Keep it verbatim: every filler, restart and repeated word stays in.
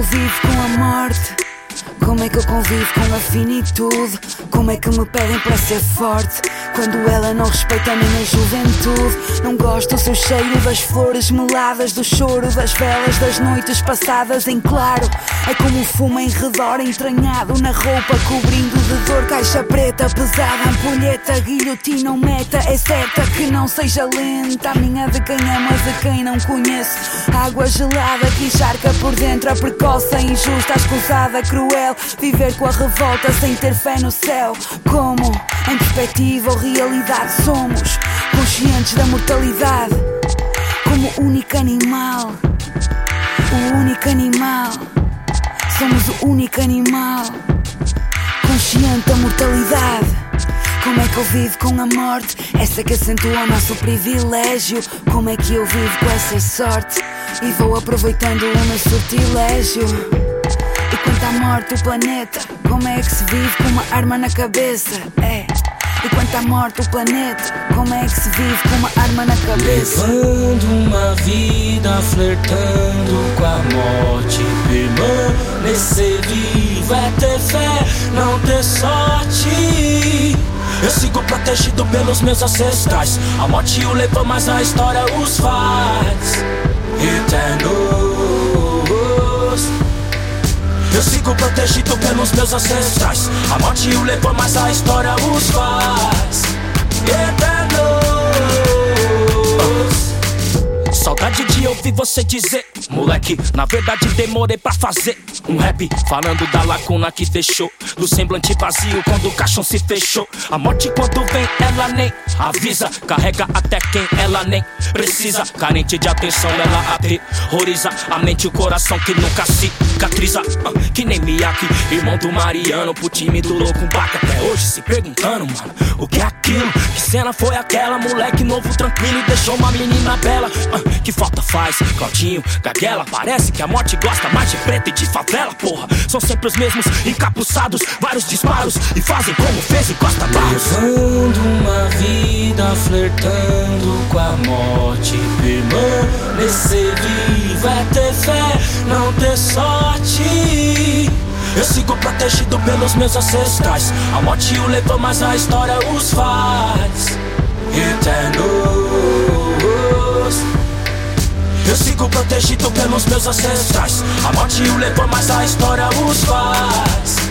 eu vivo com a morte? Como é que eu convivo com a finitude? Como é que me pedem para ser forte quando ela não respeita a minha juventude? Não gosto do seu cheiro, das flores meladas, do choro, das velas, das noites passadas em claro. É como um fumo em redor, entranhado na roupa, cobrindo de dor. Caixa preta, pesada, ampulheta, guilhotina ou meta. É certa que não seja lenta, a minha de quem ama, de quem não conheço. Água gelada que encharca por dentro, a precoce, a injusta, a escusada, cruel. Viver com a revolta sem ter fé no céu. Como, em perspectiva ou realidade, somos conscientes da mortalidade. Como o único animal, o único animal. Somos o único animal consciente da mortalidade. Como é que eu vivo com a morte? Essa que acentua o nosso privilégio. Como é que eu vivo com essa sorte? E vou aproveitando o meu sortilégio. E quanto à morte do planeta, como é que se vive com uma arma na cabeça? É. E quanto à morte do planeta, como é que se vive com uma arma na cabeça? Levando uma vida, flertando com a morte. Permanecer vivo é ter fé, não ter sorte. Eu sigo protegido pelos meus ancestrais. A morte o levou, mas a história os faz eternos. Eu sigo protegido pelos meus ancestrais. A morte o levou, mas a história os faz eternos. Saudade de ouvir você dizer, moleque, na verdade demorei pra fazer um rap falando da lacuna que deixou, do semblante vazio quando o caixão se fechou. A morte quando vem, ela nem avisa, carrega até quem ela nem precisa. Carente de atenção, ela aterroriza a mente e o coração que nunca cicatriza. uh, Que nem Miyake, irmão do Mariano, pro time do louco um baque até hoje se perguntando, mano, o que é aquilo? Que cena foi aquela? Moleque novo, tranquilo, deixou uma menina bela. uh, Que falta faz? Claudinho, Gaguela. Parece que a morte gosta mais de preto e de favela, porra. São sempre os mesmos encapuçados, vários disparos e fazem como fez em Costa Barros. Levando uma vida, flertando com a morte. Permanecer vivo é ter fé, não ter sorte. Eu sigo protegido pelos meus ancestrais. A morte o levou, mas a história os faz eternos. Eu sigo protegido pelos meus ancestrais. A morte o levou, mas a história os faz